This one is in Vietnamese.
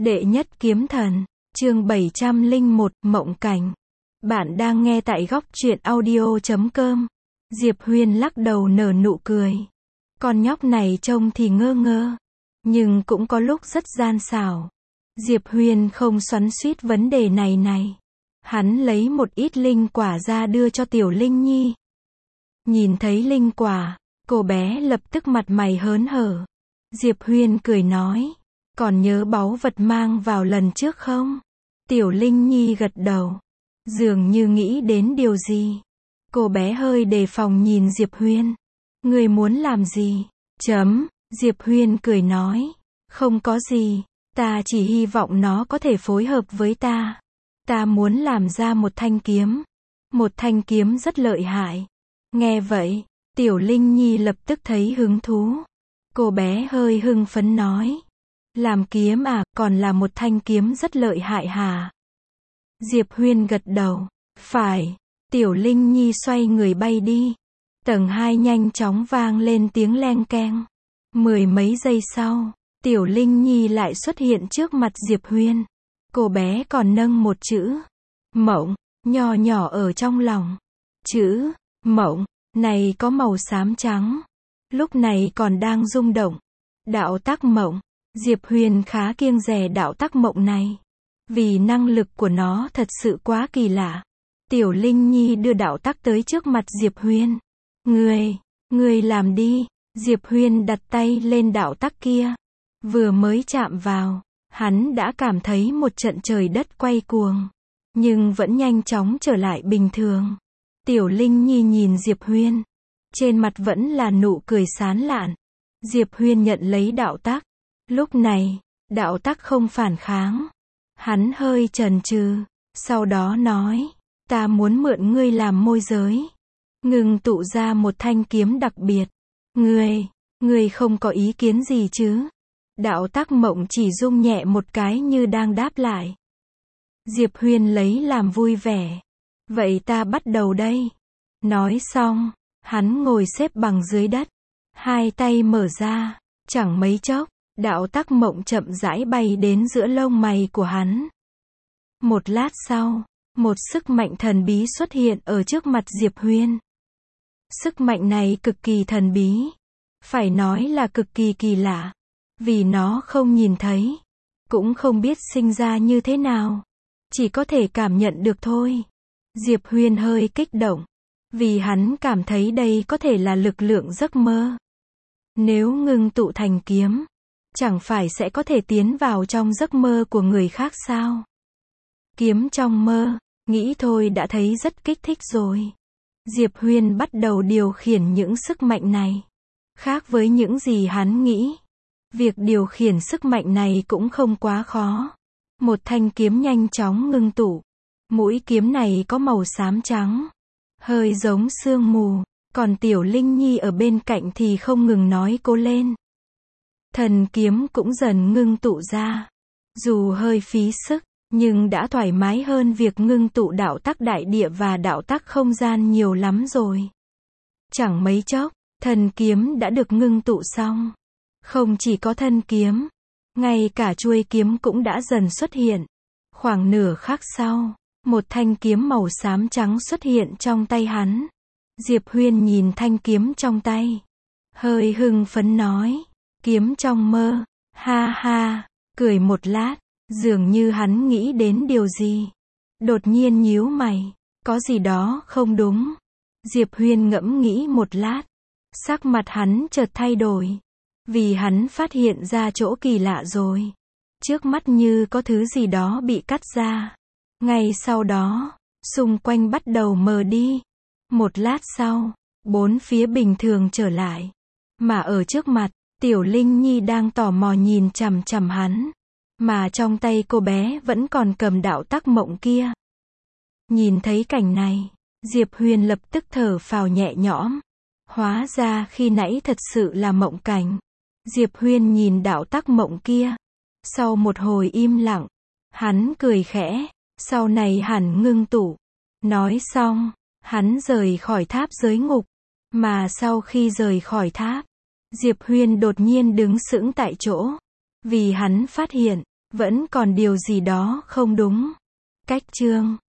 Đệ nhất kiếm thần, chương 701, Mộng Cảnh. Bạn đang nghe tại góc truyện audio.com. Diệp Huyên lắc đầu nở nụ cười. Con nhóc này trông thì ngơ ngơ, nhưng cũng có lúc rất gian xảo. Diệp Huyên không xoắn xuýt vấn đề này. Hắn lấy một ít linh quả ra đưa cho Tiểu Linh Nhi. Nhìn thấy linh quả, cô bé lập tức mặt mày hớn hở. Diệp Huyên cười nói, còn nhớ báu vật mang vào lần trước không? Tiểu Linh Nhi gật đầu, dường như nghĩ đến điều gì. Cô bé hơi đề phòng nhìn Diệp Huyên. Người muốn làm gì? Diệp Huyên cười nói, không có gì, ta chỉ hy vọng nó có thể phối hợp với ta. Ta muốn làm ra một thanh kiếm rất lợi hại. Nghe vậy, Tiểu Linh Nhi lập tức thấy hứng thú. Cô bé hơi hưng phấn nói, làm kiếm à, còn là một thanh kiếm rất lợi hại hả? Diệp Huyên gật đầu, phải. Tiểu Linh Nhi xoay người bay đi. Tầng 2 nhanh chóng vang lên tiếng leng keng. 10 mấy giây sau, Tiểu Linh Nhi lại xuất hiện trước mặt Diệp Huyên. Cô bé còn nâng một chữ mộng nho nhỏ ở trong lòng. Chữ mộng này có màu xám trắng, lúc này còn đang rung động. Đạo tắc mộng. Diệp Huyên khá kiêng dè đạo tắc mộng này, vì năng lực của nó thật sự quá kỳ lạ. Tiểu Linh Nhi đưa đạo tắc tới trước mặt Diệp Huyên. Ngươi làm đi. Diệp Huyên đặt tay lên đạo tắc kia. Vừa mới chạm vào, hắn đã cảm thấy một trận trời đất quay cuồng, nhưng vẫn nhanh chóng trở lại bình thường. Tiểu Linh Nhi nhìn Diệp Huyên, trên mặt vẫn là nụ cười sán lạn. Diệp Huyên nhận lấy đạo tắc. Lúc này, đạo tắc không phản kháng. Hắn hơi chần chừ, sau đó nói, ta muốn mượn ngươi làm môi giới, ngừng tụ ra một thanh kiếm đặc biệt. Ngươi không có ý kiến gì chứ? Đạo tắc mộng chỉ rung nhẹ một cái như đang đáp lại. Diệp Huyên lấy làm vui vẻ. Vậy ta bắt đầu đây. Nói xong, hắn ngồi xếp bằng dưới đất, hai tay mở ra, chẳng mấy chốc, đạo tắc mộng chậm rãi bay đến giữa lông mày của hắn. Một lát sau, một sức mạnh thần bí xuất hiện ở trước mặt Diệp Huyên. Sức mạnh này cực kỳ thần bí, phải nói là cực kỳ kỳ lạ, vì nó không nhìn thấy, cũng không biết sinh ra như thế nào, chỉ có thể cảm nhận được thôi. Diệp Huyên hơi kích động, vì hắn cảm thấy đây có thể là lực lượng giấc mơ. Nếu ngưng tụ thành kiếm, chẳng phải sẽ có thể tiến vào trong giấc mơ của người khác sao? Kiếm trong mơ, nghĩ thôi đã thấy rất kích thích rồi. Diệp Huyên bắt đầu điều khiển những sức mạnh này. Khác với những gì hắn nghĩ, việc điều khiển sức mạnh này cũng không quá khó. Một thanh kiếm nhanh chóng ngưng tụ. Mũi kiếm này có màu xám trắng, hơi giống sương mù, còn Tiểu Linh Nhi ở bên cạnh thì không ngừng nói cố lên. Thần kiếm cũng dần ngưng tụ ra. Dù hơi phí sức, nhưng đã thoải mái hơn việc ngưng tụ đạo tắc đại địa và đạo tắc không gian nhiều lắm rồi. Chẳng mấy chốc, thần kiếm đã được ngưng tụ xong. Không chỉ có thân kiếm, ngay cả chuôi kiếm cũng đã dần xuất hiện. Khoảng nửa khắc sau, một thanh kiếm màu xám trắng xuất hiện trong tay hắn. Diệp Huyên nhìn thanh kiếm trong tay, hơi hưng phấn nói, kiếm trong mơ, ha ha, cười một lát, dường như hắn nghĩ đến điều gì. Đột nhiên nhíu mày, có gì đó không đúng. Diệp Huyên ngẫm nghĩ một lát, sắc mặt hắn chợt thay đổi, vì hắn phát hiện ra chỗ kỳ lạ rồi. Trước mắt như có thứ gì đó bị cắt ra. Ngay sau đó, xung quanh bắt đầu mờ đi. Một lát sau, bốn phía bình thường trở lại. Mà ở trước mặt, Tiểu Linh Nhi đang tò mò nhìn chằm chằm hắn. Mà trong tay cô bé vẫn còn cầm đạo tắc mộng kia. Nhìn thấy cảnh này, Diệp Huyên lập tức thở phào nhẹ nhõm. Hóa ra khi nãy thật sự là mộng cảnh. Diệp Huyên nhìn đạo tắc mộng kia. Sau một hồi im lặng, hắn cười khẽ, sau này hẳn ngưng tụ. Nói xong, hắn rời khỏi tháp giới ngục. Mà sau khi rời khỏi tháp, Diệp Huyên đột nhiên đứng sững tại chỗ. Vì hắn phát hiện, Vẫn còn điều gì đó không đúng. Cách chương